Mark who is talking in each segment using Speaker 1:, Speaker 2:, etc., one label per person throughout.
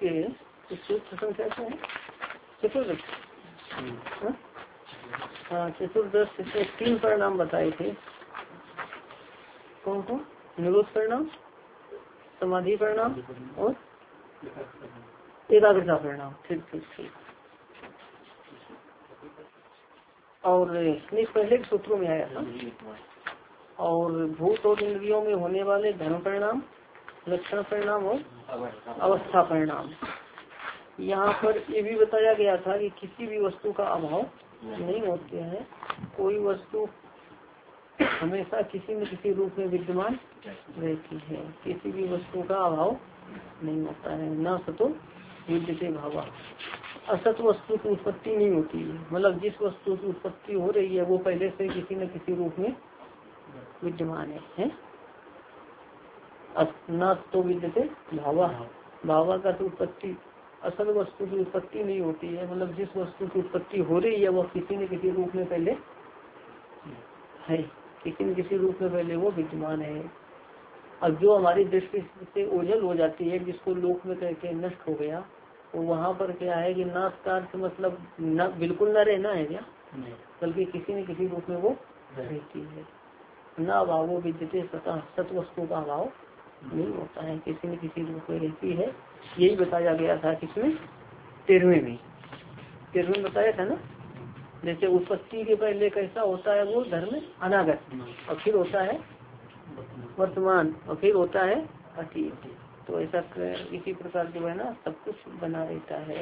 Speaker 1: के सूत्र संख्या क्या है? चतुर्दश। हाँ, चतुर्दश से 3 परिणाम बताए थे। कौन कौन? निरोध परिणाम, समाधि परिणाम और एकाग्रता परिणाम। ठीक ठीक ठीक। और नहीं, पहले के सूत्रों में आया था। और भूत और इंद्रियों में होने वाले धर्म परिणाम, लक्षण परिणाम और अवस्था परिणाम। यहाँ पर ये भी बताया गया था कि किसी भी वस्तु का अभाव नहीं होते हैं। कोई वस्तु हमेशा किसी न किसी रूप में विद्यमान रहती है। किसी भी वस्तु का अभाव नहीं होता है। न सतो विद्यते भावा, असत वस्तु की उत्पत्ति नहीं होती है। मतलब जिस वस्तु की उत्पत्ति हो रही है वो पहले से किसी न किसी रूप में विद्यमान है? न तो विद्यते भावा, भावा का तो उत्पत्ति, असल वस्तु की उत्पत्ति नहीं होती है। मतलब जिस वस्तु की उत्पत्ति हो रही है वो किसी न किसी रूप में पहले है, किसी न किसी रूप में पहले वो विद्यमान है। अब जो हमारी दृष्टि से ओझल हो जाती है, जिसको लोक में कहते हैं नष्ट हो गया, तो वहाँ पर क्या है कि नाश का अर्थ मतलब न बिल्कुल न रहना है क्या, बल्कि किसी न किसी रूप में वो रहती है। न अभावो विद्यते सतः, सत वस्तु का अभाव नहीं होता है, किसी न किसी रूप में रहती है। यही बताया गया था किसमें? 13वें में। 13वें बताया था ना। जैसे उत्पत्ति के पहले कैसा होता है वो धर्म अनागत, और फिर होता है वर्तमान, और फिर होता है अतीत। तो ऐसा इसी प्रकार जो है ना सब कुछ बना रहता है।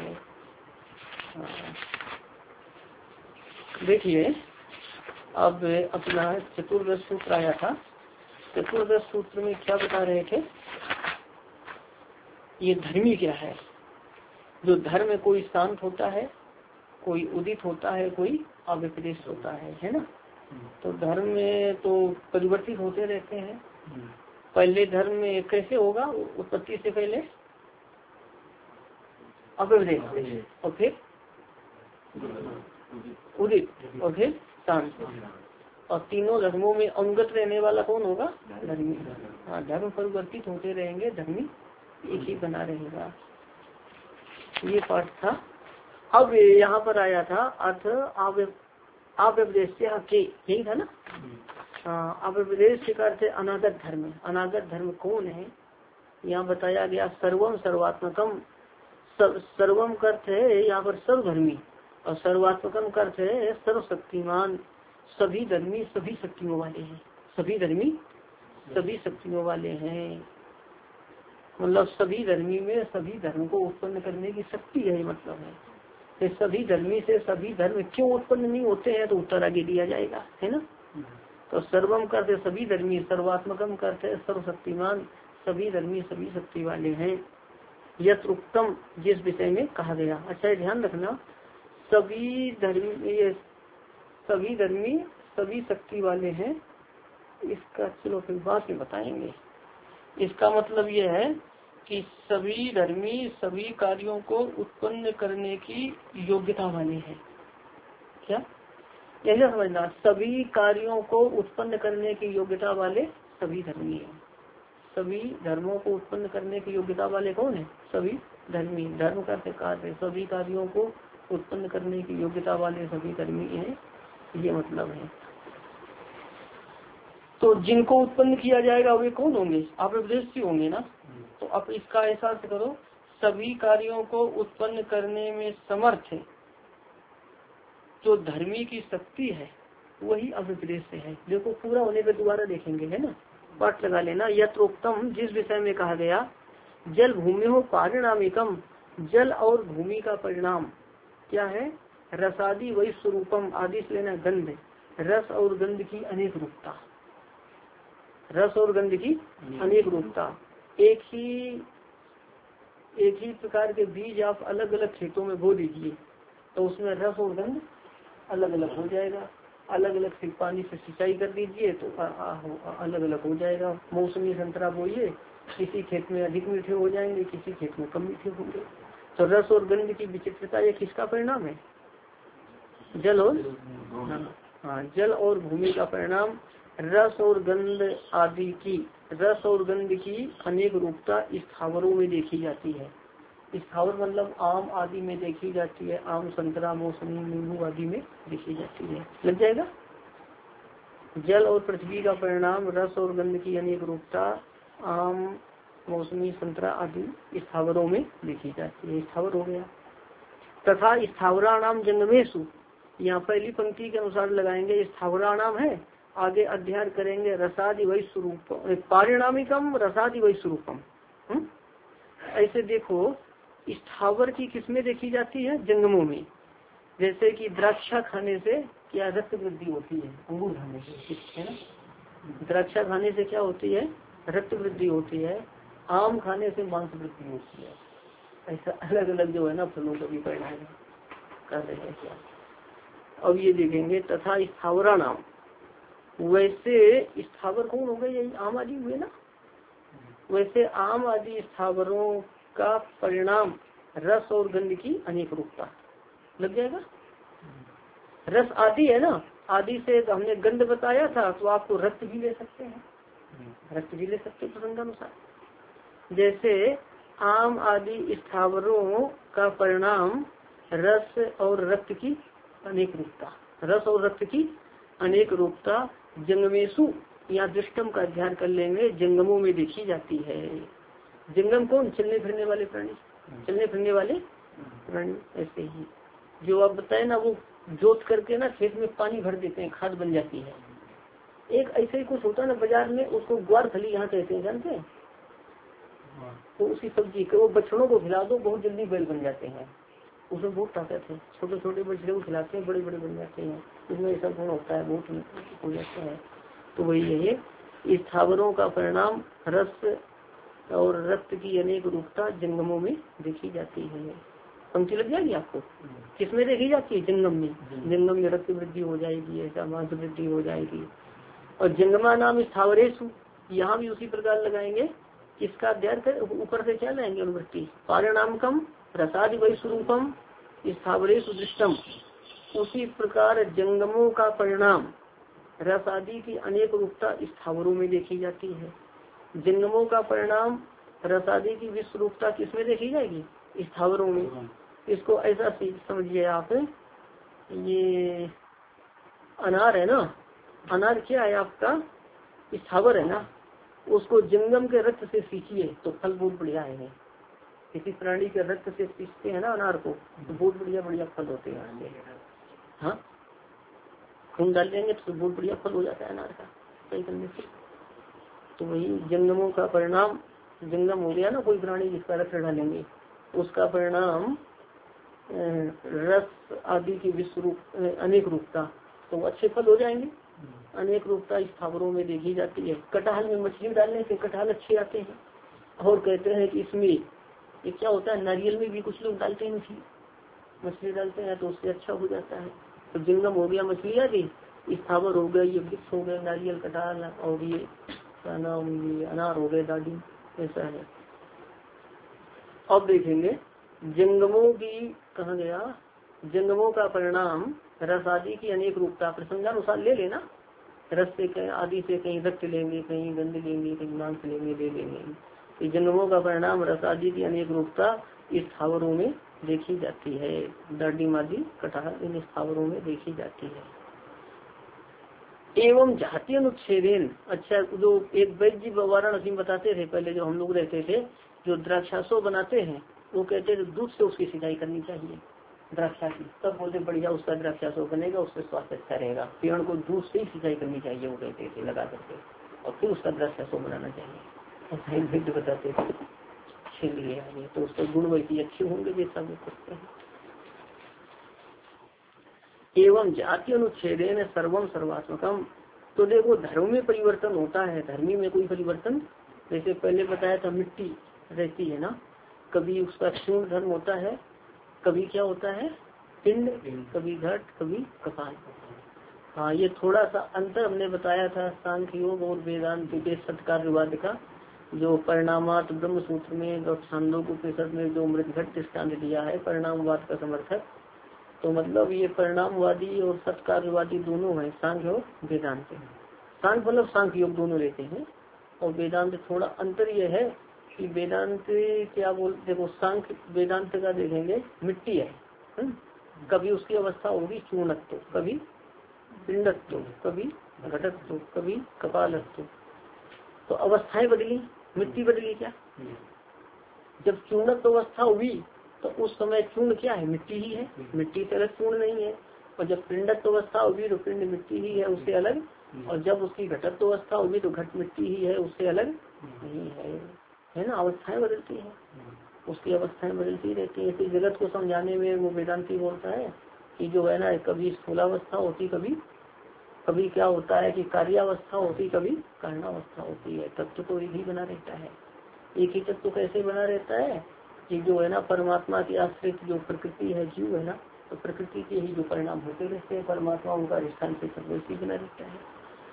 Speaker 1: देखिए अब अपना चतुर्दश सूत्र आया था। चतुर्दश सूत्र में क्या बता रहे थे? ये धर्मी क्या है? जो धर्म में कोई शांत होता है, कोई उदित होता है, कोई अविपदेश होता है ना। तो धर्म में तो परिवर्तित होते रहते हैं। पहले धर्म में कैसे होगा? उत्पत्ति से पहले अविपदेश, और फिर उदित, और फिर शांत। और तीनों धर्मों में अंगत रहने वाला कौन होगा? धर्मी। हाँ, धर्म परिवर्तित होते रहेंगे, धर्मी एक ही बना रहेगा। ये पाठ था। अब यहाँ पर आया था अर्थ अव्यपदेश के, यही था ना। हाँ, अव्यपदेश का अर्थ अनागत धर्म। अनागत धर्म कौन है? यहाँ बताया गया सर्वम सर्वात्मकम। सर्वम का अर्थ है यहाँ पर सर्वधर्मी, और सर्वात्मकम का अर्थ है सर्वशक्तिमान। सभी धर्मी सभी शक्तियों वाले हैं। सभी धर्मी सभी शक्तियों वाले हैं। मतलब सभी धर्मी में सभी धर्म को उत्पन्न करने की शक्ति है, मतलब है। तो सभी धर्मी से सभी धर्म क्यों उत्पन्न नहीं होते हैं, तो उत्तर आगे दिया जाएगा, है ना। तो सर्वम करते सभी धर्मी, सर्वात्मकम करते सर्वशक्तिमान, सभी धर्मी सभी शक्ति वाले हैं। यत उत्तम, जिस विषय में कहा गया। अच्छा, ध्यान रखना, सभी धर्मी सभी शक्ति वाले हैं। इसका चलो फिर बाद में बताएंगे। इसका मतलब यह है कि सभी धर्मी सभी कार्यों को उत्पन्न करने की योग्यता वाले हैं। क्या यही समझना? सभी कार्यों को उत्पन्न करने की योग्यता वाले सभी धर्मी हैं। सभी धर्मों को उत्पन्न करने की योग्यता वाले कौन है? सभी धर्मी। धर्म का कार्य, सभी कार्यों को उत्पन्न करने की योग्यता वाले सभी धर्मी हैं, ये मतलब है। तो जिनको उत्पन्न किया जाएगा वे कौन होंगे? आप उपदेश होंगे ना। तो अब इसका ऐसा अर्थ करो, सभी कार्यों को उत्पन्न करने में समर्थ जो धर्मी की शक्ति है वही अविपदेश से है। देखो पूरा होने पे दोबारा देखेंगे, है ना। पाठ लगा लेना। यत्रोक्तम, जिस विषय में कहा गया, जल भूमि हो परिणामिकम, जल और भूमि का परिणाम क्या है? रसादि वही स्वरूपम, आदि से लेना गंध, रस और गंध की अनेक रूपता। रस और गंध की अनेक रूपता। एक ही प्रकार के बीज आप अलग अलग खेतों में बो दीजिए तो उसमें रस और गंध अलग अलग हो जाएगा। अलग अलग से पानी से सिंचाई कर दीजिए तो अलग अलग हो जाएगा। मौसमी संतरा बोइए, किसी खेत में अधिक मीठे हो जाएंगे, किसी खेत में कम मीठे होंगे। तो रस और गंध की विचित्रता ये किसका परिणाम है? जल और हाँ, जल और भूमि का परिणाम। रस और गंध आदि की, रस और गंध की अनेक रूपता स्थावरों में देखी जाती है। स्थावर मतलब आम आदि में देखी जाती है, आम संतरा मौसमी नींबू आदि में देखी जाती है। लग जाएगा। जल और पृथ्वी का परिणाम रस और गंध की अनेक रूपता आम मौसमी संतरा आदि स्थावरों में देखी जाती है। स्थावर हो गया। तथा स्थावराणाम जंगमेशु, यहाँ पहली पंक्ति के अनुसार लगाएंगे। स्थावराणाम है, आगे अध्ययन करेंगे रसादि वही स्वरूप पारिणामिकम रसादि वही स्वरूपम। ऐसे देखो स्थावर की किसमें देखी जाती है? जंगमों में। जैसे कि द्राक्षा खाने से क्या रक्त वृद्धि होती है, अंगूर खाने से, है ना। द्राक्षा खाने से क्या होती है? रक्त वृद्धि होती है। आम खाने से मांस वृद्धि होती है। ऐसा अलग अलग जो है ना फलों का भी परिणाम कर रहे हैं क्या। अब ये देखेंगे तथा स्थावरा नाम, वैसे स्थावर कौन हो गए? यही आम आदि हुए ना। वैसे आम आदि स्थावरों का परिणाम रस और गंध की अनेक रूपता। लग जाएगा। रस आदि है ना, आदि से तो हमने गंध बताया था, तो आपको रक्त भी ले सकते हैं, रक्त भी ले सकते हैं प्रसंगानुसार। जैसे आम आदि स्थावरों का परिणाम रस और रक्त की अनेक रूपता, रस और रक्त की अनेक रूपता जंगमेशु या दृष्टम का अध्ययन कर लेंगे, जंगमों में देखी जाती है। जंगम कौन? चलने फिरने वाले प्राणी, चलने फिरने वाले प्राणी। ऐसे ही जो आप बताए ना, वो जोत करके ना खेत में पानी भर देते हैं, खाद बन जाती है। एक ऐसे ही कुछ होता है ना बाजार में, उसको ग्वार फली यहाँ कहते हैं, जानते हैं। तो उसी सब्जी के वो बछड़ों को खिला दो, बहुत जल्दी बैल बन जाते हैं। उसमें बहुत ताकत है। छोटे छोटे बछड़े को खिलाते हैं, बड़े बड़े बन जाते हैं। उसमें ऐसा गुण होता है, बहुत हो जाता है। तो वही है, स्थावरों का परिणाम रस और रक्त की अनेक रूपता जंगमों में देखी जाती है। पंक्ति लग जाएगी आपको। किसमें देखी जाती है? जंगम में। जंगम में रक्त वृद्धि हो जाएगी, ऐसा मांस वृद्धि हो जाएगी। और जंगमा नाम स्थावरेशु, यहाँ भी उसी प्रकार लगाएंगे। इसका अध्ययन कर ऊपर से क्या लाएंगे? अनुवृत्ति पारिणामकम रसादि वही स्वरूपम स्थावरेशु दृष्टम। उसी प्रकार जंगमों का परिणाम रस आदि की अनेक रूपता स्थावरों में देखी जाती है। जंगमों का परिणाम रस आदि की विश्व रूपता किसमें देखी जाएगी? स्थावरों में। इसको ऐसा समझिए आप, ये अनार है ना, अनार क्या है आपका? स्थावर है ना। उसको जंगम के रक्त से सींचिए तो फल बहुत बढ़िया है। किसी प्राणी के रक्त से सींचते हैं ना अनार को, तो बहुत बढ़िया बढ़िया फल होते हैं। हाँ, खून डाल देंगे तो बहुत बढ़िया फल हो जाता है अनार का, सही करने से। तो वही जंगमों का परिणाम, जंगम हो गया ना कोई प्राणी जिसका रक्त डालेंगे, उसका परिणाम रस आदि की विश्व रूप अनेक रूपता, तो अच्छे फल हो जाएंगे। अनेक रूपता स्थावरों में देखी जाती है। कटहल में मछली डालने से कटहल अच्छे आते हैं। और कहते हैं कि इसमें ये क्या होता है, नारियल में भी कुछ लोग डालते हैं, मछली डालते हैं तो उससे अच्छा हो जाता है। तो जंगम हो गया मछली आदि, स्थावर हो गया ये वृक्ष हो गए नारियल कटहल, और ये क्या नाम, ये अनार हो गए दादी, ऐसा है। अब देखेंगे जंगमों की, कहा गया जंगमों का परिणाम रस आदि की अनेक रूपता प्रसंगानुसार ले लेना। रस से कहीं आदि से कहीं रक्त लेंगे, कहीं गंध लेंगे, कहीं मांस लेंगे, ले लेंगे। तो जंगमों का परिणाम रस आदि की अनेक रूपता इस स्थावरों में देखी जाती है। दाढ़ी मादी कटहल इन स्थावरों में देखी जाती है। एवं जाति अनुच्छेदेन, अच्छा जो एक वैद्य वाराणसी बताते थे पहले, जो हम लोग रहते थे, जो द्राक्षासो बनाते हैं, वो कहते थे दूध से उसकी सिंचाई करनी चाहिए द्राक्षा की, तब बोलते बढ़िया उसका द्राक्षासो बनेगा, उससे स्वास्थ्य अच्छा रहेगा। पेड़ को दूध से ही सिंचाई करनी चाहिए, वो कहते थे लगा करके, और फिर उसका द्राक्षासो बनाना चाहिए। ऐसा ही वैद्य बताते थे। इसलिए आगे तो उसके गुण वैसी अच्छे होंगे जैसा वो करते हैं। एवं जाति अनुच्छेदेन सर्वम सर्वात्मकम, तो देखो धर्म में परिवर्तन होता है, धर्मी में कोई परिवर्तन, जैसे पहले बताया था मिट्टी रहती है ना, कभी उसका क्षूण धर्म होता है, कभी क्या होता है पिंड, कभी घट, कभी कपाल। हाँ, ये थोड़ा सा अंतर हमने बताया था सांख्य योग और वेदांत के सत्कार्यवाद का, जो परिणामात ब्रह्म सूत्र में और छांदोग्योपनिषद में जो मृदघट दृष्टांत दिया है परिणामवाद का समर्थक, तो मतलब ये परिणामवादी और सत्कार्यवादी दोनों है, सांख्य और वेदांत। सांख्य मतलब सांख्य योग दोनों लेते हैं, और वेदांत थोड़ा अंतर ये है कि वेदांत क्या बोल, देखो सांख्य वेदांत का देखेंगे मिट्टी है, कभी उसकी अवस्था होगी चूर्णत्व, कभी पिंडत्व, कभी घटत्व, कभी कपालत्व। तो अवस्थाएं बदली, मिट्टी बदली क्या? जब चूर्णत्व अवस्था हुई तो उस समय चूर्ण क्या है? मिट्टी ही है, मिट्टी से अलग चूर्ण नहीं है। और जब पिंडत्व अवस्था होगी तो पिंड मिट्टी ही है, उससे अलग। और जब उसकी घटत्व अवस्था होगी तो घट मिट्टी ही है, उससे अलग नहीं है ना। अवस्थाएं बदलती है, उसकी अवस्थाएं बदलती रहती है। इस जगत को समझाने में वो वेदांती बोलता है कि जो है ना, कभी स्थूलावस्था होती, कभी क्या होता है कि कार्यावस्था होती, कभी कारणावस्था होती है। तत्व तो एक ही बना रहता है। एक ही तत्व कैसे बना रहता है कि जो है ना परमात्मा की आश्रित जो प्रकृति है, जीव है ना, तो प्रकृति के ही जो परिणाम होते रहते हैं, परमात्मा उनका अधिष्ठान से सर्वैसी बना रहता है।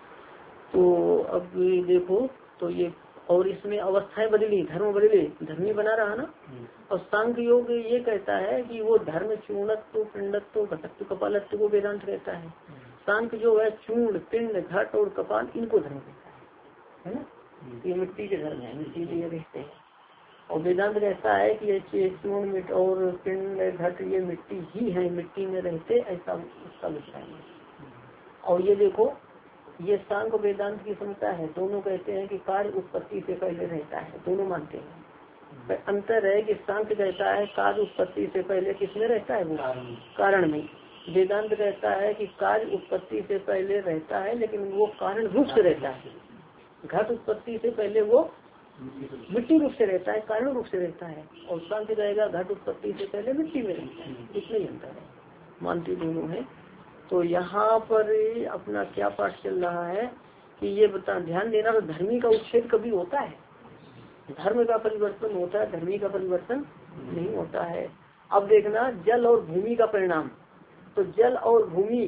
Speaker 1: तो अब देखो, तो ये और इसमें अवस्थाएं बदली, धर्म बदले, धर्मी बना रहा ना। और सांख्य योग ये कहता है कि वो धर्म चूर्णत्व, पिंडत्व, घटत्व, कपालत्व को वेदांत कहता है। सांख्य जो है चूर्ण, पिंड, घट और कपाल, इनको धर्म कहता है ना। ये मिट्टी के धर्म है, मिट्टी लिए रहते हैं। और वेदांत कहता है कि ये चूर्ण, मिट और पिंड, घट ये मिट्टी ही है, मिट्टी में रहते, ऐसा उसका विचार है। और ये देखो, ये सांख्य वेदांत की क्षमता है। दोनों कहते हैं कि कार्य उत्पत्ति से पहले रहता है, दोनों मानते हैं। अंतर है कि सांख्य कहता है कार्य उत्पत्ति से पहले किसमें रहता है? वो कारण में। वेदांत कहता है कि कार्य उत्पत्ति से पहले रहता है, लेकिन वो कारण रूप से रहता है। घट उत्पत्ति से पहले वो मिट्टी रूप से रहता है, कारण रूप से रहता है। और सांख्य कहेगा घट उत्पत्ति से पहले मिट्टी में रहता है। इसमें अंतर है, मानती दोनों है। तो यहाँ पर अपना क्या पाठ चल रहा है कि ये बता, ध्यान देना, तो धर्मी का उच्छेद कभी होता है? धर्म का परिवर्तन होता है, धर्मी का परिवर्तन नहीं होता है। अब देखना, जल और भूमि का परिणाम, तो जल और भूमि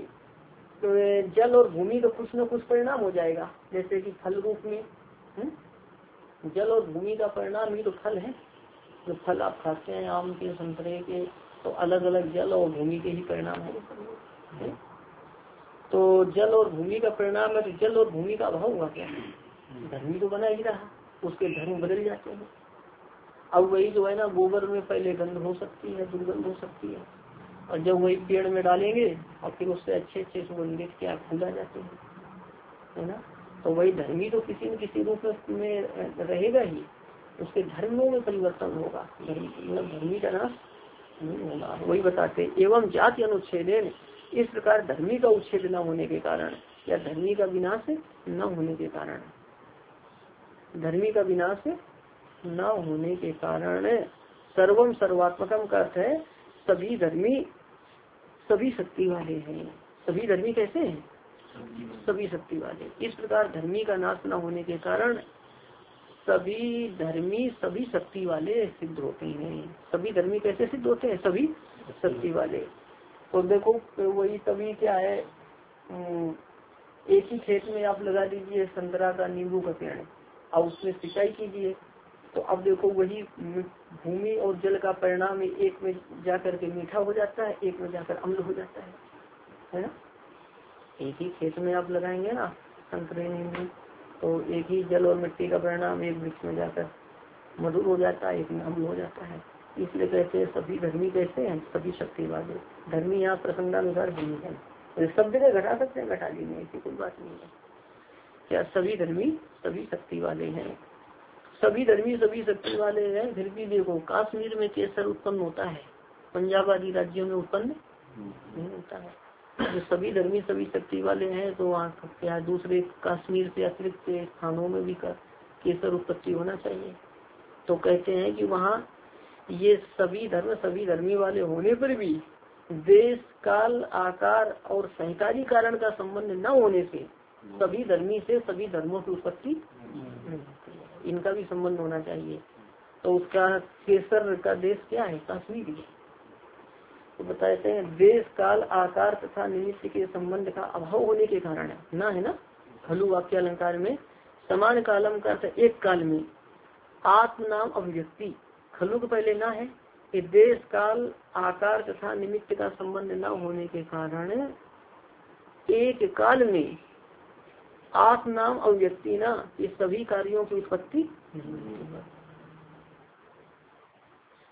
Speaker 1: का कुछ न कुछ परिणाम हो जाएगा। जैसे कि फल रूप में जल और भूमि का परिणाम ही तो फल है। जो फल आप खाते हैं, आम के, संतरे के, तो अलग अलग जल और भूमि के ही परिणाम है। तो जल और भूमि का परिणाम है, तो जल और भूमि का अभाव हुआ क्या? धर्मी तो बना ही रहा, उसके धर्म बदल जाते हैं। अब वही जो है ना, गोबर में पहले गंध हो सकती है, दुर्गंध हो सकती है, और जब वही पेड़ में डालेंगे और फिर उससे अच्छे अच्छे सुगंधित क्या फूल आ जाते हैं, है ना। तो वही धर्मी तो किसी न किसी रूप में रहेगा ही, उसके धर्मों में परिवर्तन होगा, धर्मी का नाश नहीं होगा। वही बताते, एवं जाति अनुच्छेदन, इस प्रकार धर्मी का उच्छेद न होने के कारण, या धर्मी का विनाश न होने के कारण, धर्मी का विनाश न होने के कारण, सर्वम सर्वात्मकम का अर्थ है सभी धर्मी सभी शक्ति वाले हैं। सभी धर्मी कैसे हैं? सभी शक्ति वाले। इस प्रकार धर्मी का नाश न होने के कारण सभी धर्मी सभी शक्ति वाले सिद्ध होते हैं। सभी धर्मी कैसे सिद्ध होते हैं? सभी शक्ति वाले। तो देखो वही सभी क्या है, एक ही खेत में आप लगा दीजिए संतरा का, नींबू का पेड़, और उसमें सिंचाई कीजिए, तो अब देखो वही भूमि और जल का परिणाम एक में जाकर के मीठा हो जाता है, एक में जाकर अम्ल हो जाता है ना। एक ही खेत में आप लगाएंगे ना संतरे, नींबू, तो एक ही जल और मिट्टी का परिणाम एक वृक्ष में जाकर मधुर हो जाता है, एक में अम्ल हो जाता है। इसलिए कहते हैं सभी धर्मी कैसे हैं? सभी शक्ति वाले। धर्मी यहाँ प्रसंगानुसार भूमि है, सब जगह घटा सकते हैं, घटा ली नहीं, ऐसी कोई बात नहीं है। क्या सभी धर्मी सभी शक्ति वाले हैं? सभी धर्मी सभी शक्ति वाले हैं। फिर भी देखो कश्मीर में केसर उत्पन्न होता है, पंजाब आदि राज्यों में उत्पन्न नहीं होता है। जो सभी धर्मी सभी शक्ति वाले हैं, तो वहाँ क्या दूसरे कश्मीर से अतिरिक्त स्थानों में भी केसर उत्पत्ति होना चाहिए। तो कहते हैं कि वहाँ ये सभी धर्म सभी धर्मी वाले होने पर भी देश, काल, आकार और सहकारी कारण का संबंध न होने से सभी धर्मी से सभी धर्मों की उत्पत्ति नहीं होती है। इनका भी संबंध होना चाहिए। तो उसका केसर का देश क्या है? कश्मीर है। तो बताते हैं देश, काल, आकार तथा निमित्त के संबंध का अभाव होने के कारण है ना, है ना। खलु वाक्य अलंकार में समान कालम का एक काल में आत्म नाम अभिव्यक्ति, खलु के पहले ना है, कि देश, काल, आकार तथा निमित्त का संबंध न होने के कारण एक काल में आत्म नाम अभिव्यक्ति ना, ये सभी कार्यों की उत्पत्ति नहीं होती है।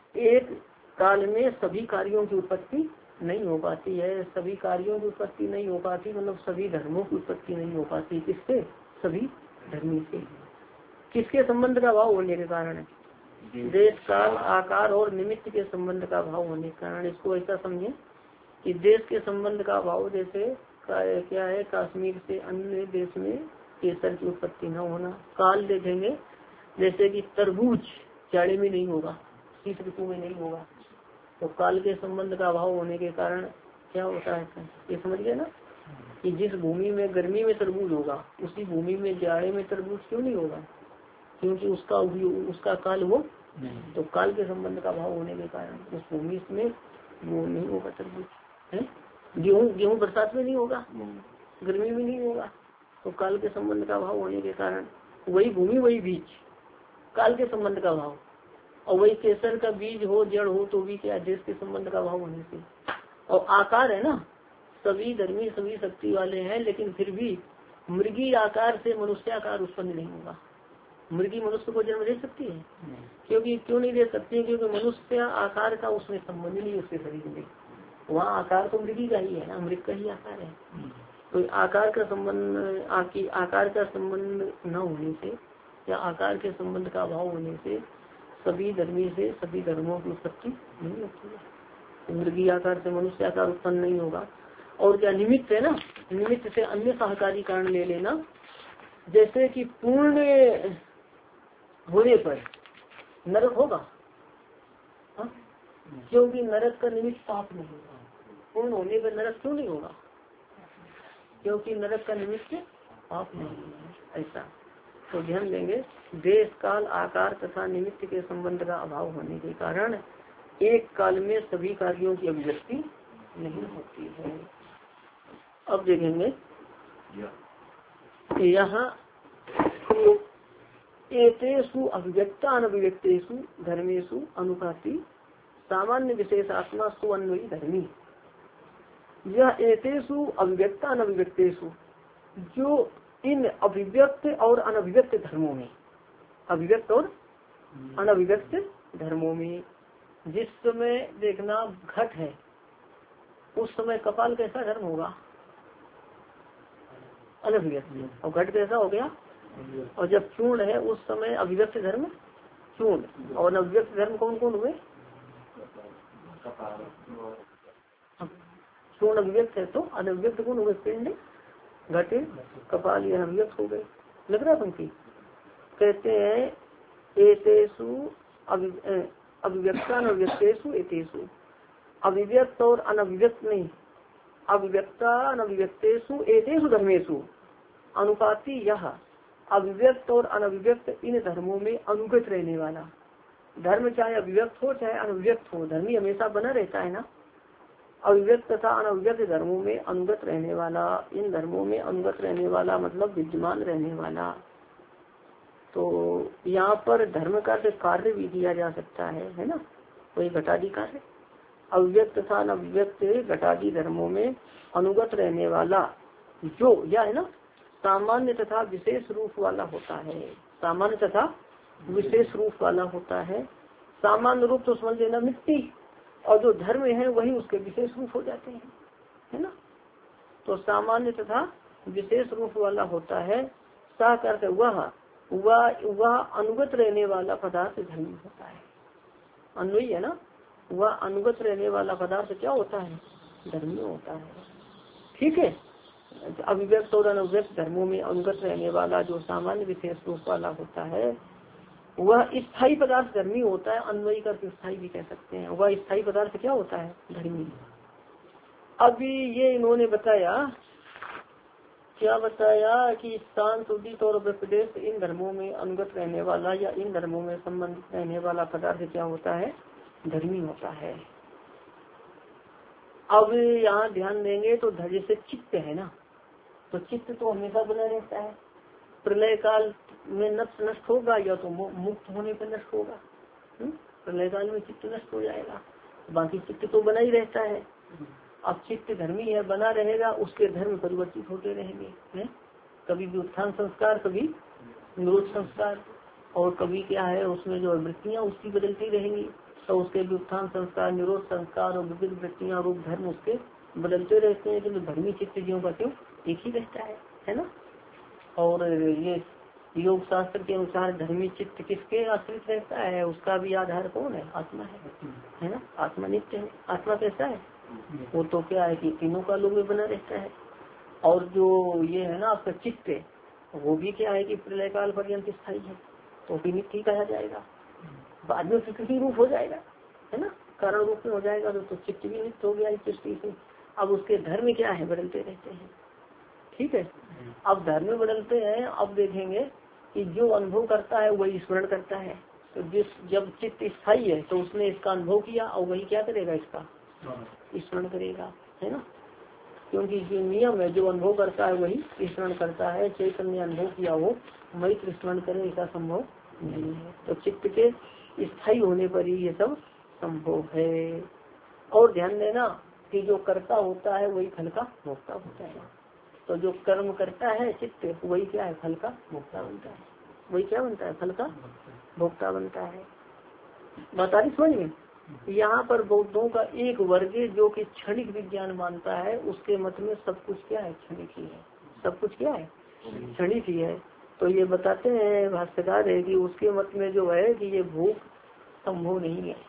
Speaker 1: एक काल में सभी कार्यों की उत्पत्ति नहीं हो पाती है। सभी कार्यों की उत्पत्ति नहीं हो पाती मतलब सभी धर्मों की उत्पत्ति नहीं हो पाती। किससे? सभी धर्मी से। किसके संबंध का भाव होने के कारण? देश काल आकार और निमित्त के संबंध का भाव होने के कारण। इसको ऐसा समझे कि देश के संबंध का भाव जैसे क्या है, कश्मीर से अन्य देश में केसर की उत्पत्ति न होना। काल देखेंगे जैसे कि तरबूज जाड़े में नहीं होगा, शीत ऋतु में नहीं होगा, तो काल के संबंध का अभाव होने के कारण क्या होता है? ये समझ गए ना कि जिस भूमि में गर्मी में तरबूज होगा उसी भूमि में जाड़े में तरबूज क्यों नहीं होगा? क्योंकि उसका काल वो नहीं। तो काल के संबंध का अभाव होने के कारण उस भूमि में वो नहीं होगा तरबूज है। गेहूँ बरसात में नहीं होगा, गर्मी में नहीं होगा, तो काल के संबंध का अभाव होने के कारण वही भूमि वही बीज, काल के संबंध का अभाव। और वही केसर का बीज हो जड़ हो तो भी क्या, देश के संबंध का अभाव होने से। और आकार है ना, सभी धर्मी सभी शक्ति वाले हैं, लेकिन फिर भी मृगी आकार से मनुष्य आकार उत्पन्न नहीं होगा। मृगी मनुष्य को जन्म दे सकती है? क्योंकि क्यों नहीं दे सकती? क्योंकि मनुष्य आकार का उसमें संबंध नहीं, उसके शरीर में। वहाँ आकार तो मृगी का ही है ना, मृग का ही आकार है। तो आकार का संबंध आकार का संबंध न होने से या आकार के संबंध का अभाव होने से सभी धर्मी से सभी धर्मों की उत्पत्ति नहीं होती है। मृगी आकार से मनुष्य आकार उत्पन्न नहीं होगा। और क्या निमित्त है ना, निमित्त से अन्य सहकारी कारण ले लेना। जैसे कि पूर्ण होने पर नरक होगा, क्योंकि नरक का निमित्त पाप नहीं होगा। पूर्ण होने पर नरक क्यों नहीं होगा? क्योंकि नरक का निमित्त पाप नहीं है। ऐसा तो ध्यान देंगे। देश काल आकार तथा निमित्त के संबंध का अभाव होने के कारण एक काल में सभी कार्यों की अभिव्यक्ति नहीं होती है। अब देखेंगे यहाँ एतेषु अभिव्यक्ता अनभिव्यक्तेषु धर्मेषु अनुपाति सामान्य विशेषात्मा सुअन्वयी धर्मी। यह एतेषु अभिव्यक्ता अनभिव्यक्तेषु, जो इन अभिव्यक्त और अनभिव्यक्त धर्मों में, अभिव्यक्त और अनभिव्यक्त धर्मों में, जिस समय देखना घट है उस समय कपाल कैसा धर्म होगा? अनभिव्यक्त। और घट कैसा हो गया? और जब चूर्ण है उस समय अभिव्यक्त धर्म चूर्ण, और अनभिव्यक्त धर्म कौन कौन हुए? चूर्ण अभिव्यक्त है तो अनभिव्यक्त कौन हुए? पिंड घटे कपाल ये अभिव्यक्त हो गए। लग रहा पंक्ति कहते हैं एतेषु अभिव्यक्ता अनभिव्यक्तेषु एतेषु, अभिव्यक्त और अनभिव्यक्त नहीं, अभिव्यक्ता अनभिव्यक्तेषु एतेषु धर्मेषु अनुपाति यह अभिव्यक्त और अनभिव्यक्त इन धर्मों में अनुगत रहने वाला। धर्म चाहे अभिव्यक्त हो चाहे अनभिव्यक्त हो, धर्मी हमेशा बना रहता है ना। अभिव्यक्त तथा अनभिव्यक्त धर्मों में अनुगत रहने वाला, इन धर्मों में अनुगत रहने वाला मतलब विद्यमान रहने वाला। तो यहाँ पर धर्म का कार्य भी दिया जा सकता है ना, कोई घटादी कार्य। अभिव्यक्त तथा अनभिव्यक्त घटादी धर्मों में अनुगत रहने वाला जो यह है ना, सामान्य तथा विशेष रूप वाला होता है। सामान्य तथा विशेष रूप वाला होता है। सामान्य रूप तो समझ लेना मिट्टी, और जो धर्म है वही उसके विशेष रूप हो जाते हैं, है ना। तो सामान्य तथा विशेष रूप वाला होता है। सा करके वह अनुगत रहने वाला पदार्थ धर्मी होता है। अन्वयी है ना, वह अनुगत रहने वाला पदार्थ क्या होता है? धर्मी होता है। ठीक है। अभिव्यक्त और अनभिव्यक्त धर्मों में अनुगत रहने वाला जो सामान्य विशेष रूप वाला होता है वह स्थायी पदार्थ धर्मी होता है। अन्वयी का स्थायी भी कह सकते हैं। वह स्थायी पदार्थ क्या होता है? धर्मी। अभी ये इन्होंने बताया, क्या बताया कि शांत उदित और व्यपदेश इन धर्मों में अनुगत रहने वाला या इन धर्मों में संबंधित रहने वाला पदार्थ क्या होता है? धर्मी होता है। अब यहाँ ध्यान देंगे तो धैर्य से चित्त है ना, तो चित्त तो हमेशा बना रहता है। प्रलय काल में नष्ट होगा या तो मुक्त होने पर नष्ट होगा। प्रलय काल में चित्त नष्ट हो जाएगा, बाकी चित्त तो बना ही रहता है। अब चित्त धर्मी है, बना रहेगा, उसके धर्म परिवर्तित होते रहेंगे। कभी भी उत्थान संस्कार, कभी निरोध संस्कार, और कभी क्या है उसमें जो वृत्तियाँ उसकी बदलती रहेंगी। तो उसके व्युत्थान संस्कार, निरोध संस्कार और विविध वृत्तियां, रूप धर्म उसके बदलते रहते हैं, किन्तु धर्मी चित्त जीवों का क्यों एक ही रहता है ना। और ये योग शास्त्र के अनुसार धर्मी चित्त किसके आश्रित रहता है, उसका भी आधार कौन है, आत्मा है ना। आत्मा नित्य है। आत्मा कैसा है, वो तो क्या है कि तीनों कालों में बना रहता है। और जो ये है ना आपका चित्त, वो भी क्या है कि प्रलय काल पर्यंत स्थायी है, तो भी नित्य कहा जाएगा। बाद में किसी रूप हो जाएगा, है ना, कारण रूप में हो जाएगा, तो चित्त भी नित्य हो गया इस दृष्टि से। अब उसके धर्म क्या है, बदलते रहते हैं। ठीक है, अब धर्म बदलते हैं। अब देखेंगे कि जो अनुभव करता है वही स्मरण करता है। तो जब चित्त स्थायी है तो उसने इसका अनुभव किया, और वही क्या करेगा, इसका स्मरण करेगा, है ना। क्योंकि जो नियम है, जो अनुभव करता है वही स्मरण करता है। चैतन्य अनुभव किया हो मैत्र स्मरण करे, ऐसा संभव नहीं है। तो चित्त के स्थायी होने पर ही ये सब संभव है। और ध्यान देना कि जो कर्ता होता है वही फल का भोक्ता होता है। तो जो कर्म करता है चित्त, वही क्या है, फल का भोक्ता बनता है। वही क्या बनता है, फल का भोक्ता बनता है। बता रही समझ में। यहाँ पर बौद्धों का एक वर्ग जो कि क्षणिक विज्ञान मानता है, उसके मत में सब कुछ क्या है, क्षणिक ही है। सब कुछ क्या है, क्षणिक ही है। तो ये बताते हैं भाष्यकार है कि उसके मत में जो है कि ये भोग संभव नहीं है,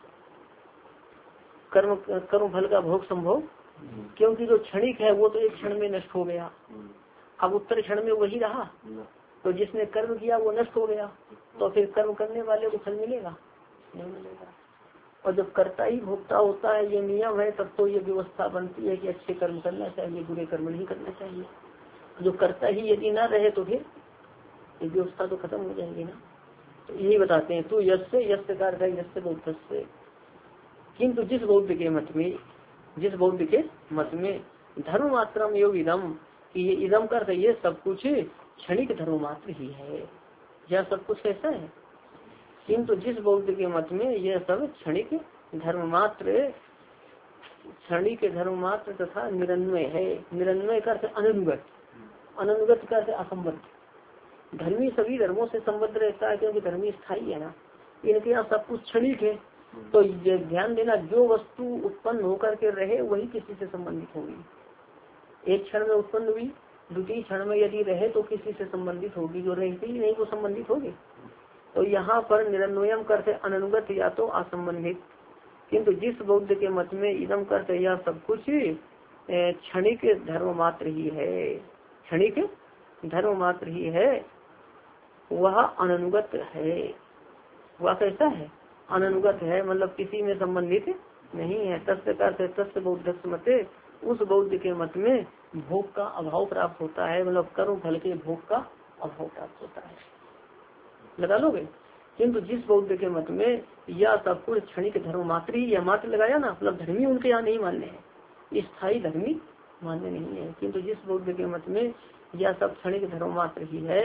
Speaker 1: कर्म फल का भोग संभव, क्योंकि जो क्षणिक है वो तो एक क्षण में नष्ट हो गया। अब उत्तर क्षण में वही रहा, तो जिसने कर्म किया वो नष्ट हो गया, तो फिर कर्म करने वाले को फल मिलेगा, नहीं मिलेगा। और जब कर्ता ही भोक्ता होता है, ये नियम है, तब तो ये व्यवस्था बनती है कि अच्छे कर्म करना चाहिए, बुरे कर्म नहीं करना चाहिए। जो कर्ता ही यदि ना रहे तो फिर ये व्यवस्था तो खत्म हो जाएगी ना। तो यही बताते हैं, तो यस्य यस्य कारक यस्य बौद्ध से, किंतु जिस बौद्ध के मत में, जिस बौद्ध के मत में धर्म मात्रम योग इदम, कि ये इदम कर ये सब कुछ क्षणिक धर्म मात्र ही है, यह सब कुछ ऐसा है। किंतु जिस बौद्ध के मत में यह सब क्षणिक धर्म मात्र, क्षणिक धर्म मात्र तथा निरन्वय है। निरन्वय का अर्थ अनुगत, अनुगत का अर्थ असंबद्ध। धर्मी सभी धर्मों से संबद्ध रहता है, क्योंकि धर्मी स्थायी है ना। इनके यहाँ सब कुछ क्षणिक है। तो ध्यान देना, जो वस्तु उत्पन्न होकर के रहे वही किसी से संबंधित होगी। एक क्षण में उत्पन्न हुई, द्वितीय क्षण में यदि रहे तो किसी से संबंधित होगी, जो रहती ही नहीं वो संबंधित होगी। तो यहाँ पर निरन्वयम करते अनुगत या तो असंबंधित। किंतु जिस बौद्ध के मत में इदम करते यह सब कुछ क्षणिक धर्म मात्र ही है, क्षणिक धर्म मात्र ही है, वह अनुगत है। वह कैसा है, अनुगत है, मतलब किसी में संबंधित नहीं है। तस्य करते तस्य बौद्ध मते, उस बौद्ध के मत में भोग का अभाव प्राप्त होता है, मतलब कर्म फल के भोग का अभाव प्राप्त होता है। लगा लोगे। किंतु जिस बौद्ध के मत में यह सब कुछ क्षणिक धर्म मात्र ही, यह मात्र लगाया ना, मतलब धर्मी उनके यहाँ नहीं मानने हैं, स्थायी धर्मी मानने नहीं है। किंतु जिस बौद्ध के मत में यह सब क्षणिक धर्म मात्र ही है,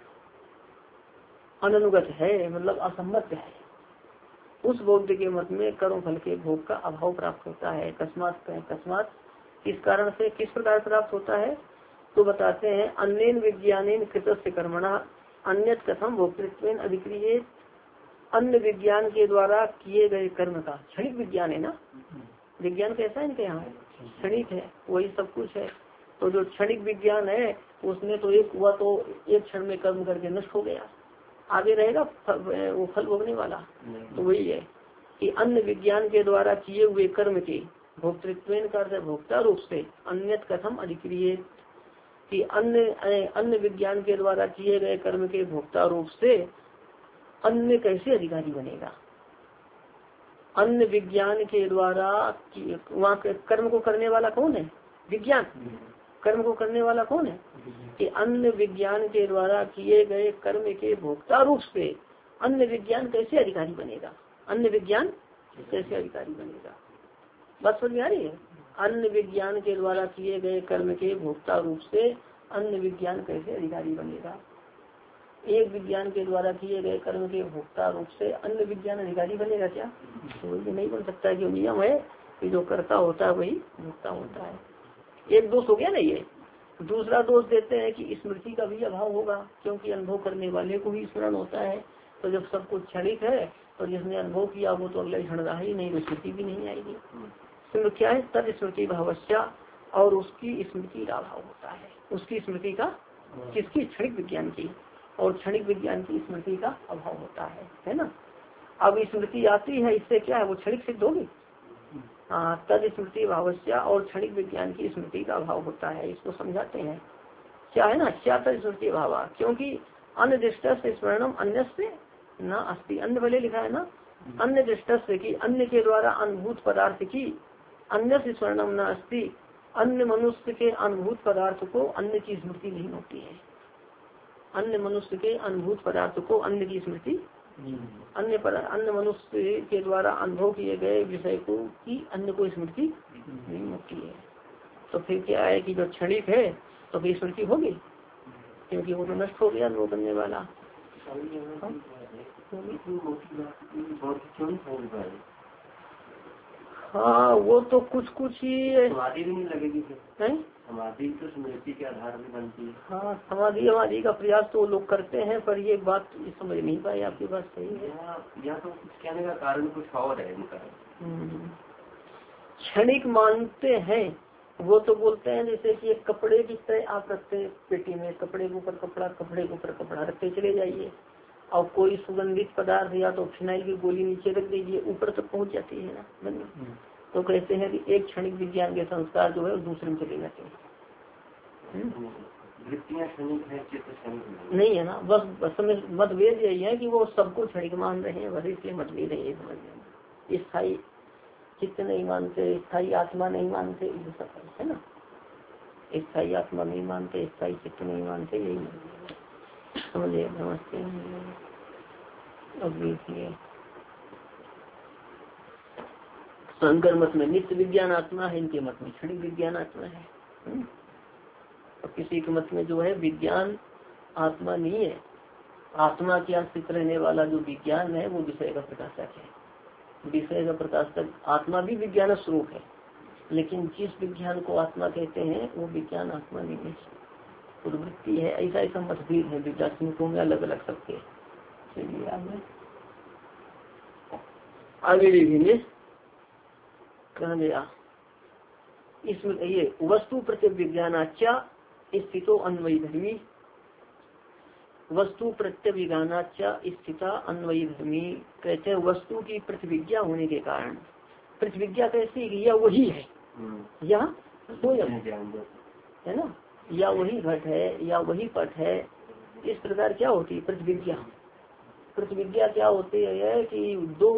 Speaker 1: अनुगत है, मतलब असम्मत है, उस बौद्ध के मत में कर्म फल के भोग का अभाव प्राप्त होता है। अकस्मात किस कारण से, किस प्रकार प्राप्त होता है, तो बताते हैं अन्येन विज्ञानेन कृतस्य कर्मणा अन्यत कथम भोक्तृत्व अधिक्रिय। अन्य विज्ञान के द्वारा किए गए कर्म का, क्षणिक विज्ञान है ना, विज्ञान कैसा है इनके यहाँ, क्षणिक है, वही सब कुछ है। तो जो क्षणिक विज्ञान है उसने तो एक हुआ तो एक क्षण में कर्म करके नष्ट हो गया, आगे रहेगा वो फल भोगने वाला। तो वही है कि अन्य विज्ञान के द्वारा किए हुए कर्म के भोक्तृत्व का भोक्ता रूप से अन्यत कथम अधिक्रिय, कि अन्य विज्ञान के द्वारा किए गए कर्म के भोक्ता रूप से अन्य कैसे अधिकारी बनेगा। अन्य विज्ञान के द्वारा वहाँ कर्म को करने वाला कौन है, विज्ञान। कर्म को करने वाला कौन है, कि अन्य विज्ञान के द्वारा किए गए कर्म के भोक्ता रूप से अन्य विज्ञान कैसे अधिकारी बनेगा। अन्य विज्ञान कैसे अधिकारी बनेगा, बात समझ में आ रही है। अन्य विज्ञान के द्वारा किए गए कर्म के भोक्ता रूप से अन्य विज्ञान कैसे अधिकारी बनेगा। एक विज्ञान के द्वारा किए गए कर्म के भोक्ता रूप से अन्य विज्ञान अधिकारी बनेगा क्या, तो ये नहीं बन सकता। जो नियम है कि जो कर्ता होता है वही भोक्ता होता है। एक दोष हो गया ना ये। दूसरा दोष देते हैं कि स्मृति का भी अभाव होगा, क्योंकि अनुभव करने वाले को भी स्मरण होता है, तो जब सब कुछ क्षणिक है तो जिसने अनुभव किया वो तो अगला क्षण रहा ही नहीं, तो स्मृति भी नहीं आएगी। तो क्या है तद स्मृति भावस्या, और उसकी स्मृति का अभाव होता है। उसकी स्मृति का, किसकी, क्षणिक विज्ञान की, और क्षणिक विज्ञान की स्मृति का अभाव होता है ना। अब स्मृति आती है, इससे क्या है वो क्षणिक सिद्ध होगी। हाँ, तद स्मृति भावस्या, और क्षणिक विज्ञान की स्मृति का अभाव होता है। इसको समझाते हैं क्या है ना, क्या तद स्मृति भाव, क्योंकि अन्य दृष्ट स्मरणम अन्य से न अस्ति, अन्य भले लिखा है ना, अन्य दृष्ट से की, अन्य के द्वारा अनुभूत पदार्थ की, अन्य से स्मरणम न अस्ति, अन्य मनुष्य के अनुभूत पदार्थ को अन्य की स्मृति नहीं होती है। अन्य मनुष्य के अनुभूत पदार्थ को अन्य की स्मृति, अन्य मनुष्य के द्वारा अनुभव किए गए विषय को की अन्य को स्मृति नहीं होती है। तो फिर क्या है कि जो क्षणिक है तो फिर स्मृति होगी, क्योंकि वो तो नष्ट हो गया अनुभव करने वाला। हाँ, वो तो कुछ ही
Speaker 2: समाधि भी नहीं लगेगी,
Speaker 1: समाधि
Speaker 2: तो स्मृति के आधार पर बनती है।
Speaker 1: हाँ, समाधि का प्रयास तो लोग करते हैं, पर ये बात समझ नहीं पाए। आपकी बात सही है।
Speaker 2: यहाँ तो कुछ कहने का कारण कुछ और है इनका।
Speaker 1: क्षणिक मानते हैं वो तो बोलते हैं जैसे कि एक कपड़े की तरह आप रखते हैं पेटी में, कपड़े के ऊपर कपड़ा, कपड़े के ऊपर कपड़ा रखते चले जाइए, और कोई सुगंधित पदार्थ या तो फिनाइल की गोली नीचे रख दीजिए, ऊपर तक पहुंच जाती है ना। तो कहते हैं कि एक क्षणिक विज्ञान के संस्कार जो है दूसरे में चले जाते हैं। नहीं है ना, बस मतभेद यही है कि वो सबको क्षणिक मान रहे हैं, बस इसलिए मतभेद है ये समझ में। स्थायी चित्त नहीं मानते, स्थायी आत्मा नहीं मानते, ये सब है ना। स्थायी आत्मा नहीं मानते, स्थायी चित्त नहीं मानते, यही समझिए। नमस्ते। अब देखिए शंकर मत में नित्य विज्ञान आत्मा है, इनके मत में क्षणिक विज्ञान आत्मा है। और किसी के मत में जो है विज्ञान आत्मा नहीं है, आत्मा के आश्रित रहने वाला जो विज्ञान है वो विषय का प्रकाशक है। विषय का प्रकाशक आत्मा भी विज्ञान स्वरूप है, लेकिन जिस विज्ञान को आत्मा कहते हैं वो विज्ञान आत्मा नहीं है, प्रवृत्ति है। ऐसा मतभेद है विद्यार्थियों में अलग अलग सबके। चलिए आगे देखेंगे कहा गया इसमें ये वस्तु प्रत्यय विज्ञानाच्या स्थितो अन्वयी धर्मी, वस्तु प्रत्यय विज्ञानाच्या स्थिता अन्वयी धर्मी कहते हैं वस्तु की प्रतिविज्ञा होने के कारण। प्रतिविज्ञा कैसी, या वही है या स्वयं है ना, या वही घट है या वही पट है, इस प्रकार क्या होती है प्रतिविज्ञा। प्रतिविज्ञा क्या होती है कि दो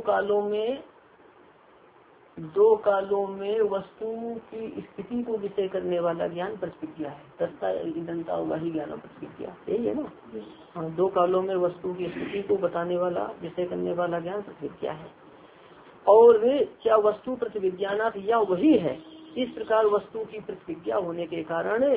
Speaker 1: कालों में वस्तु की स्थिति को विषय करने वाला ज्ञान प्रतिविज्ञा है। दस्ता इदंता वही ज्ञान प्रतिविज्ञा, यही है ना। हाँ, दो कालों में वस्तु की स्थिति को बताने वाला विषय करने वाला ज्ञान प्रतिविज्ञा है। और क्या वस्तु प्रतिविज्ञानात या वही है, इस प्रकार वस्तु की प्रतिविज्ञा होने के कारण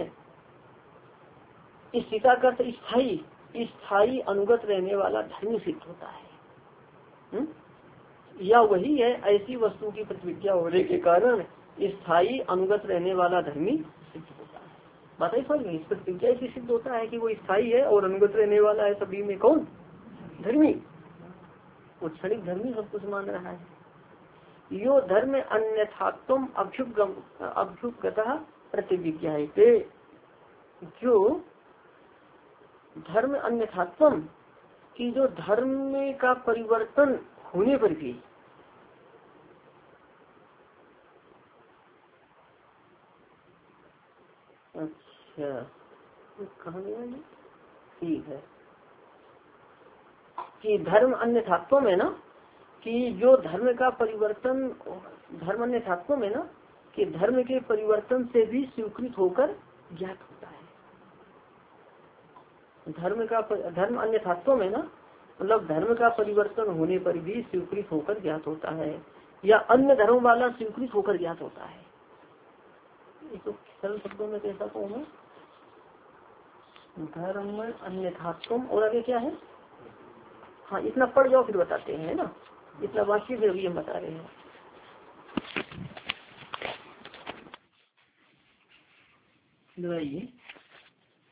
Speaker 1: स्थिता का स्थायी अनुगत रहने वाला धर्म सिद्ध होता है। या वही है, ऐसी वस्तु की प्रतिविज्ञा होने के कारण स्थायी अनुगत रहने वाला धर्मी सिद्ध होता है। बात है समझ में। प्रतिविज्ञा ऐसी सिद्ध होता है कि वो स्थायी है और अनुगत रहने वाला है सभी में, कौन, धर्मी। वो क्षणिक धर्मी सब कुछ मान रहा है। यो धर्म अन्यथात्म अभ्युपगतः प्रतिविज्ञा है, जो धर्म अन्यथात्म की जो धर्म का परिवर्तन होने पर भी अच्छा कहाँ गया ये, ठीक है कि धर्म अन्यथात्व में ना, कि जो धर्म का परिवर्तन, धर्म अन्यथात्व में ना कि धर्म के परिवर्तन से भी स्वीकृत होकर ज्ञात होता है। धर्म अन्यथात्व में ना मतलब धर्म का परिवर्तन होने पर भी स्वीकृत होकर ज्ञात होता है, या अन्य धर्म वाला स्वीकृत होकर ज्ञात होता है। तो सरल शब्दों में कैसा कहूँ, धर्म अन्यथात्व और आगे क्या है। हाँ, इतना पढ़ जाओ फिर बताते हैं ना, इतना वाक्य भी अभी हम बता रहे हैं।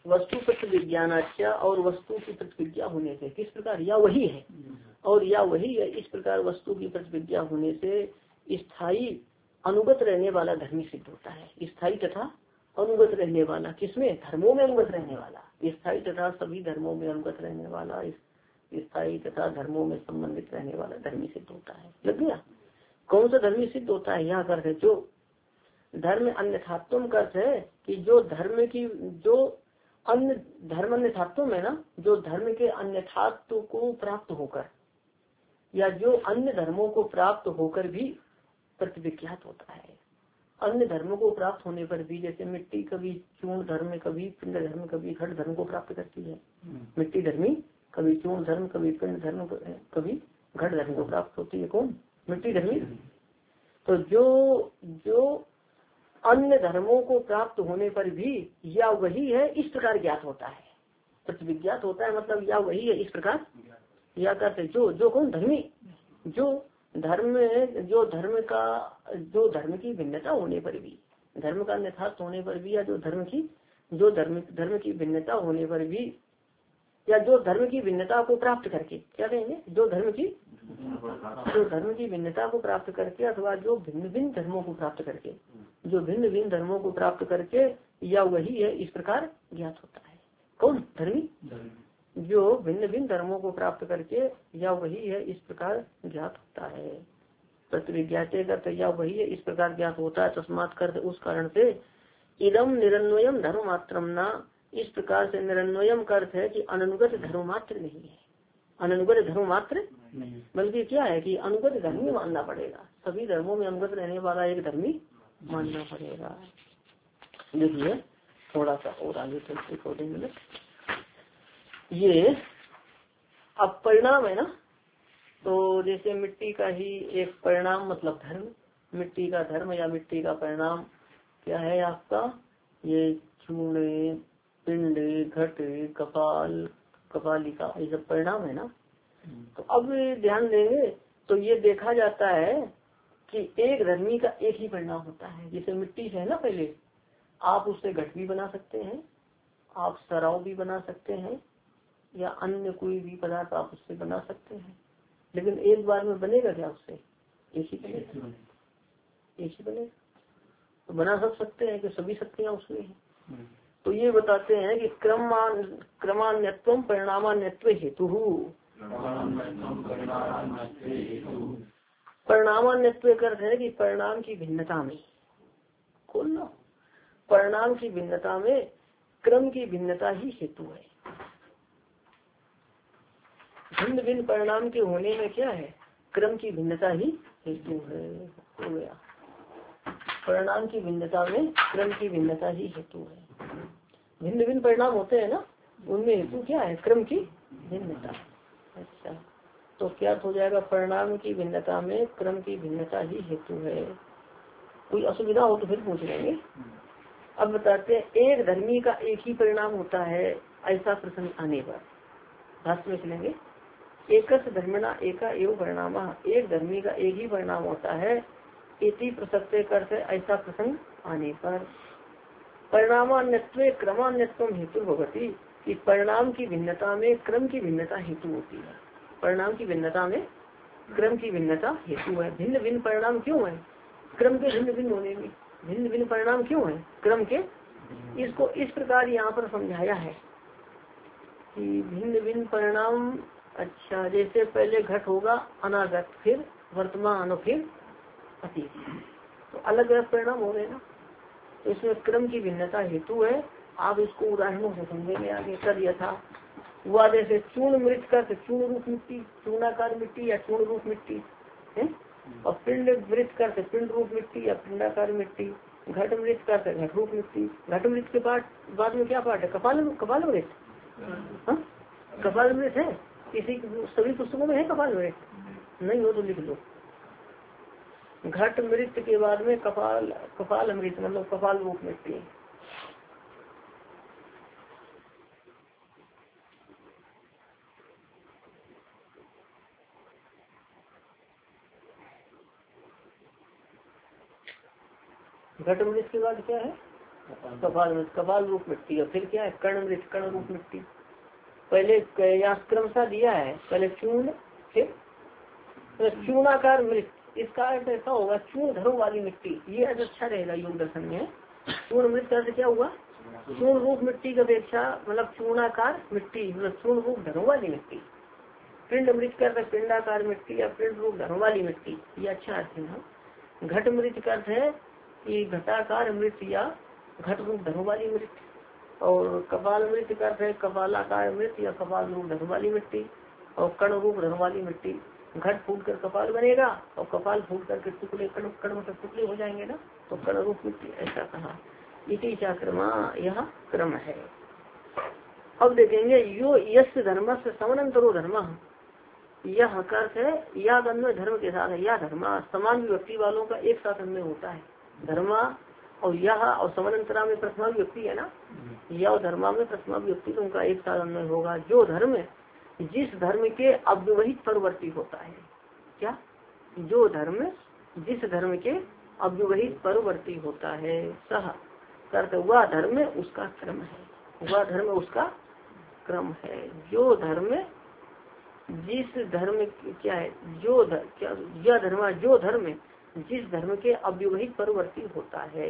Speaker 1: वस्तु प्रतिविज्ञानाच्या और वस्तु की प्रतिविज्ञा होने से किस प्रकार या वही है और या वही है इस प्रकार वस्तु की प्रतिविज्ञा होने से स्थायी अनुगत रहने वाला धर्मी सिद्ध होता है। स्थायी तथा अनुगत रहने वाला किसमें धर्मों में अनुगत रहने वाला स्थायी तथा सभी धर्मों में अनुगत रहने वाला स्थायी तथा धर्मों में संबंधित रहने वाला धर्मी सिद्ध होता है। लग गया। कौन सा धर्मी सिद्ध होता है यहाँ कर जो धर्म अन्यथात्म का अर्थ है कि जो धर्म की जो अन्य धर्म अन्यथात्व में ना जो धर्म के अन्यथात्व को प्राप्त होकर या जो अन्य धर्मों को प्राप्त होकर भी प्रतिविख्यात होता है। अन्य धर्मों को प्राप्त होने पर भी जैसे मिट्टी कभी चूर्ण धर्म कभी पिंड धर्म कभी घट धर्म को प्राप्त करती है। मिट्टी धर्मी कभी चूर्ण धर्म कभी पिंड धर्म कभी घट धर्म को प्राप्त होती है। कौन मिट्टी धर्मी। तो जो अन्य धर्मों को प्राप्त होने पर भी या वही है इस प्रकार ज्ञात होता है। प्रतिविज्ञात होता है मतलब या वही है इस प्रकार या करते जो कौन धर्मी जो धर्म की भिन्नता होने पर भी धर्म का अन्यथार्थ होने पर भी या जो धर्म की भिन्नता होने पर भी या जो धर्म की भिन्नता को प्राप्त करके क्या कहेंगे जो धर्म की भिन्नता को प्राप्त करके अथवा जो भिन्न भिन्न धर्मों को प्राप्त करके जो भिन्न भिन्न धर्मों को प्राप्त करके या वही है इस प्रकार ज्ञात होता है। कौन धर्मी जो भिन्न भिन्न धर्मों को प्राप्त करके या वही है इस प्रकार ज्ञात होता है। प्रतिविज्ञाते का या वही है इस प्रकार ज्ञात होता है। तस्मात् कर उस कारण से इदम निरन्वयम धर्म मात्रम न इस प्रकार से निरन्वयम का अर्थ है कि अनुगत धर्म मात्र नहीं है। अनुगत धर्म मात्र बल्कि क्या है कि अनुगत धर्मी मानना पड़ेगा। सभी धर्मों में अनुगत रहने वाला एक धर्मी मानना पड़ेगा। देखिए थोड़ा सा और आगे चलते थोड़े मिनट ये अब परिणाम है ना। तो जैसे मिट्टी का ही एक परिणाम मतलब धर्म मिट्टी का धर्म या मिट्टी का परिणाम क्या है आपका ये चूर्ण पिंड घट कपाल कपालिका ये सब परिणाम है ना। तो अब ध्यान देंगे तो ये देखा जाता है कि एक धर्मी का एक ही परिणाम होता है। जैसे मिट्टी है ना पहले आप उससे घट भी बना सकते हैं आप सराव भी बना सकते हैं या अन्य कोई भी पदार्थ आप उससे बना सकते हैं। लेकिन एक बार में बनेगा क्या उससे एक ही बनेगा तो बना सकते हैं कि सभी शक्तियाँ उसमें हैं। तो ये बताते हैं कि क्रमान्यत्व परिणामान्यत्व हेतु परिणामान्यत्व करते हैं कि परिणाम की भिन्नता में खोलना परिणाम की भिन्नता में क्रम की भिन्नता ही हेतु है। भिन्न भिन्न परिणाम के होने में क्या है क्रम की भिन्नता ही हेतु है। हो गया परिणाम की भिन्नता में क्रम की भिन्नता ही हेतु है। भिन्न भिन्न परिणाम होते हैं ना उनमें हेतु क्या है क्रम की भिन्नता। अच्छा तो क्या हो जाएगा परिणाम की भिन्नता में क्रम की भिन्नता ही हेतु है। कोई असुविधा हो तो फिर पूछ लेंगे। अब बताते हैं एक धर्मी का एक ही परिणाम होता है ऐसा प्रसंग आने पर भाष्य में चलेंगे। एकस धर्मिणा एका एवं परिणाम एक धर्मी का एक ही परिणाम होता है इति प्रसक्ते करते ऐसा प्रसंग आने पर परिणामान्यत्व क्रमान्यत्व हेतु भवती कि परिणाम की भिन्नता में क्रम की भिन्नता हेतु होती है। परिणाम की भिन्नता में क्रम की भिन्नता हेतु है। भिन्न भिन्न परिणाम क्यों है क्रम के भिन्न भिन्न होने में भिन्न भिन्न परिणाम क्यों है क्रम के। इसको इस प्रकार यहाँ पर समझाया है कि भिन्न भिन्न परिणाम। अच्छा जैसे पहले घट होगा अनागत फिर वर्तमान और फिर अतीत तो अलग अलग परिणाम हो गए ना। तो इसमें क्रम की भिन्नता हेतु है। आप इसको उदाहरणों से समझेंगे आगे कर यथा हुआ जैसे चूर्ण मृत का चूर्ण रूप मिट्टी चूर्णाकार मिट्टी या चूर्ण रूप मिट्टी है और पिंड मृत का पिंड रूप मिट्टी या पिंडाकार मिट्टी घट मृत का घट रूप मिट्टी। घट मृत के बाद में क्या पाठ है कपाल मृत कपाल मृत है किसी सभी पुस्तकों में है कपाल मृत नहीं हो तो लिख लो। घट मृत के बाद में कपाल अमृत मतलब कपाल रूप मिट्टी। घट मृत के बाद क्या है कपाल मृत, कपाल रूप मिट्टी। और फिर क्या है, कर्ण मृत, कर्ण रूप मिट्टी। पहले यहाँ क्रमशः दिया है, पहले चूर्ण, फिर चूर्णाकार मृत। इसका अर्थ ऐसा होगा, चूर्ण धर्म वाली मिट्टी। ये अर्थ अच्छा रहेगा योग दर्शन में। चूर्ण मृत का अर्थ क्या हुआ, चूर्ण रूप मिट्टी की अपेक्षा, मतलब चूर्णाकार मिट्टी, मतलब चूर्ण रूप धर्म वाली मिट्टी। पिंड मृत का अर्थ पिंडाकार मिट्टी या पिंड रूप धर्म वाली मिट्टी, ये अच्छा अर्थ है। घट मृत का अर्थ है कि घटाकार मृत या घट रूप धर्म वाली मृत। और कपाल मृत का अर्थ है कपालाकार मृत या कपाल रूप धर्म वाली मिट्टी। और कर्ण रूप धर्म वाली मिट्टी, घट फूट कर कपाल बनेगा और कपाल फूट करके टुकड़े, कर्ण कर्ण मतलब टुकड़े हो जाएंगे ना, तो कर्ण रूप मिट्टी, ऐसा कहा। इति चाक्रमा, यह क्रम है। अब देखेंगे यो यश धर्म से समनंतरो धर्म, यह अर्थ है या अन्वय धर्म के साथ है। या धर्मा समान विभक्ति वालों का एक साथ अन्वय होता है। धर्मा और यह और समनंतरा में प्रथमा विभक्ति है ना, या और धर्मा में प्रथमा विभक्ति, तो उनका एक साथ अन्वय होगा। जो धर्म जिस धर्म के अव्यवहित परवर्ती होता है। क्या, जो धर्म जिस धर्म के अव्यवहित परवर्ती होता है, सह अर्थ वह धर्म उसका क्रम है, वह धर्म उसका क्रम है। जो धर्म जिस धर्म क्या है, जो क्या यह धर्म, जो धर्म जिस धर्म के अव्यवहित परवर्ती होता है,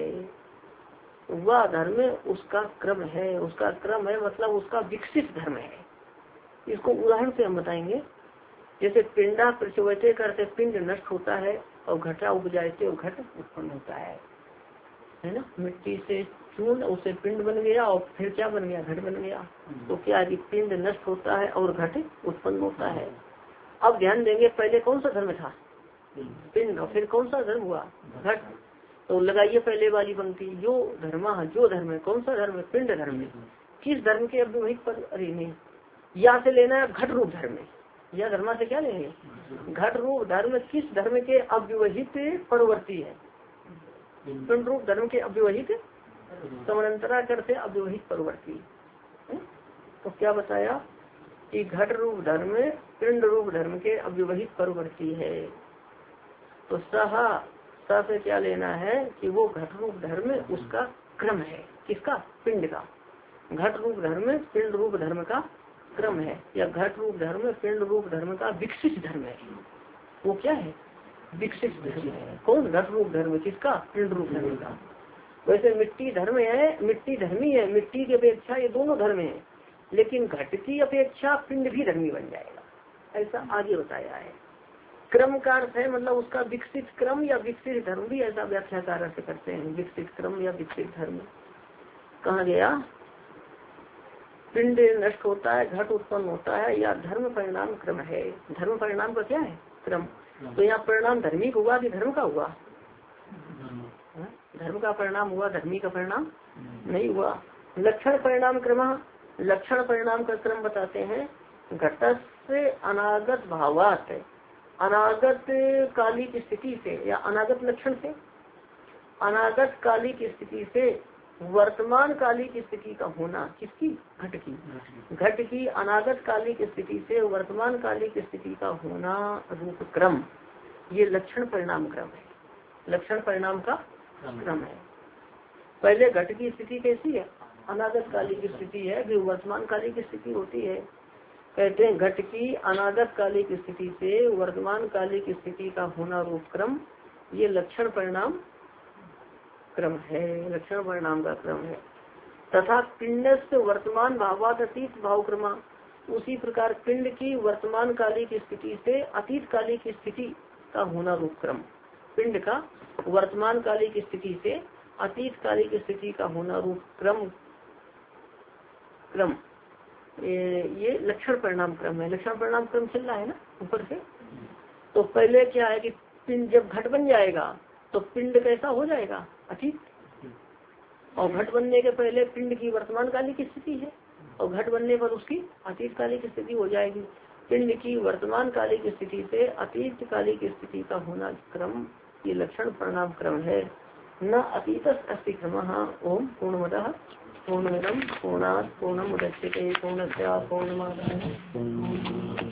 Speaker 1: वह धर्म उसका क्रम है। उसका क्रम है मतलब उसका विकसित धर्म है। इसको उदाहरण से हम बताएंगे। जैसे पिंडा प्रचवते करते पिंड नष्ट होता है और घटा उपजाते और घट उत्पन्न होता है ना। मिट्टी से चूर्ण, उससे पिंड बन गया और फिर क्या बन गया, घट बन गया। तो क्या है, पिंड नष्ट होता है और घट उत्पन्न होता है। अब ध्यान देंगे, पहले कौन सा धर्म था, पिंड, और फिर कौन सा धर्म हुआ, घट। तो लगाइए पहले वाली पंक्ति, जो धर्म, जो धर्म, कौन सा धर्म, पिंड धर्म। किस धर्म के अव्यवहित पर, अरे नहीं, या से लेना है घट रूप धर्म। या धर्मा से क्या लेंगे, घट रूप धर्म किस धर्म के अव्यवहित परवर्ती है। पिंड रूप धर्म के अव्यवहित, समानांतरा करते अव्यवहित परवर्ती। तो क्या बताया कि घट रूप धर्म पिंड रूप धर्म के अव्यवहित परवर्ती है। तो सह से क्या लेना है कि वो घट रूप धर्म उसका क्रम है। किसका, पिंड का। घट रूप धर्म पिंड रूप धर्म का क्रम है, या घट रूप धर्म पिंड रूप धर्म का विकसित धर्म है। वो क्या है, विकसित धर्म है। कौन, घट रूप धर्म, किसका, पिंड रूप धर्म का। वैसे मिट्टी धर्म है, मिट्टी धर्मी है, मिट्टी की अपेक्षा ये दोनों धर्म है, लेकिन घट की अपेक्षा पिंड भी धर्मी बन जाएगा, ऐसा आगे बताया है। क्रम का अर्थ है मतलब उसका विकसित क्रम या विकसित धर्म भी, ऐसा व्याख्याकार अर्थ करते हैं। विकसित क्रम या विकसित धर्म कहा गया, पिंड नष्ट होता है, घट उत्पन्न होता है, या धर्म परिणाम क्रम है। धर्म परिणाम का क्या है, क्रम। तो यहाँ परिणाम धर्मी का हुआ कि धर्म का हुआ, धर्म का परिणाम हुआ, धर्मी का परिणाम नहीं हुआ। लक्षण परिणाम क्रम, लक्षण परिणाम का क्रम बताते हैं। घट से अनागत भावात, अनागत कालिक स्थिति से या अनागत लक्षण से, अनागत कालिक स्थिति से वर्तमान कालिक स्थिति का होना। किसकी, घट की। घट की अनागत कालिक स्थिति से वर्तमान कालिक स्थिति का होना रूप क्रम, ये लक्षण परिणाम क्रम है। लक्षण परिणाम का क्रम है। पहले घट की स्थिति कैसी है, अनागत कालिक स्थिति है, फिर वर्तमान कालिक स्थिति होती है। कहते हैं घट की अनागत कालिक स्थिति से वर्तमान कालिक स्थिति का होना रूप क्रम, ये लक्षण परिणाम क्रम है, लक्षण परिणाम का क्रम है। तथा पिंड से वर्तमान भावात अतीत भाव क्रमा, उसी प्रकार पिंड की वर्तमान कालिक स्थिति से अतीत कालिक स्थिति का होना रूप क्रम। पिंड का वर्तमान कालिक स्थिति से अतीत कालिक स्थिति का होना रूप क्रम, क्रम ये लक्षण परिणाम क्रम है। लक्षण परिणाम क्रम चल रहा है ना ऊपर से। तो पहले क्या है कि पिंड जब घट बन जाएगा तो पिंड कैसा हो जाएगा, अतीत। और घट बनने के पहले पिंड की वर्तमान कालिक स्थिति है और घट बनने पर उसकी अतीत कालिक स्थिति हो जाएगी। पिंड की वर्तमान कालिक स्थिति से अतीत कालिक स्थिति का होना क्रम, ये लक्षण परिणाम क्रम है। न अतीत अस्ति क्रमः। ओम पूर्णमदः पूर्णमिदं पूर्णात् पूर्णमुदच्यते पूर्णस्य पूर्णमादाय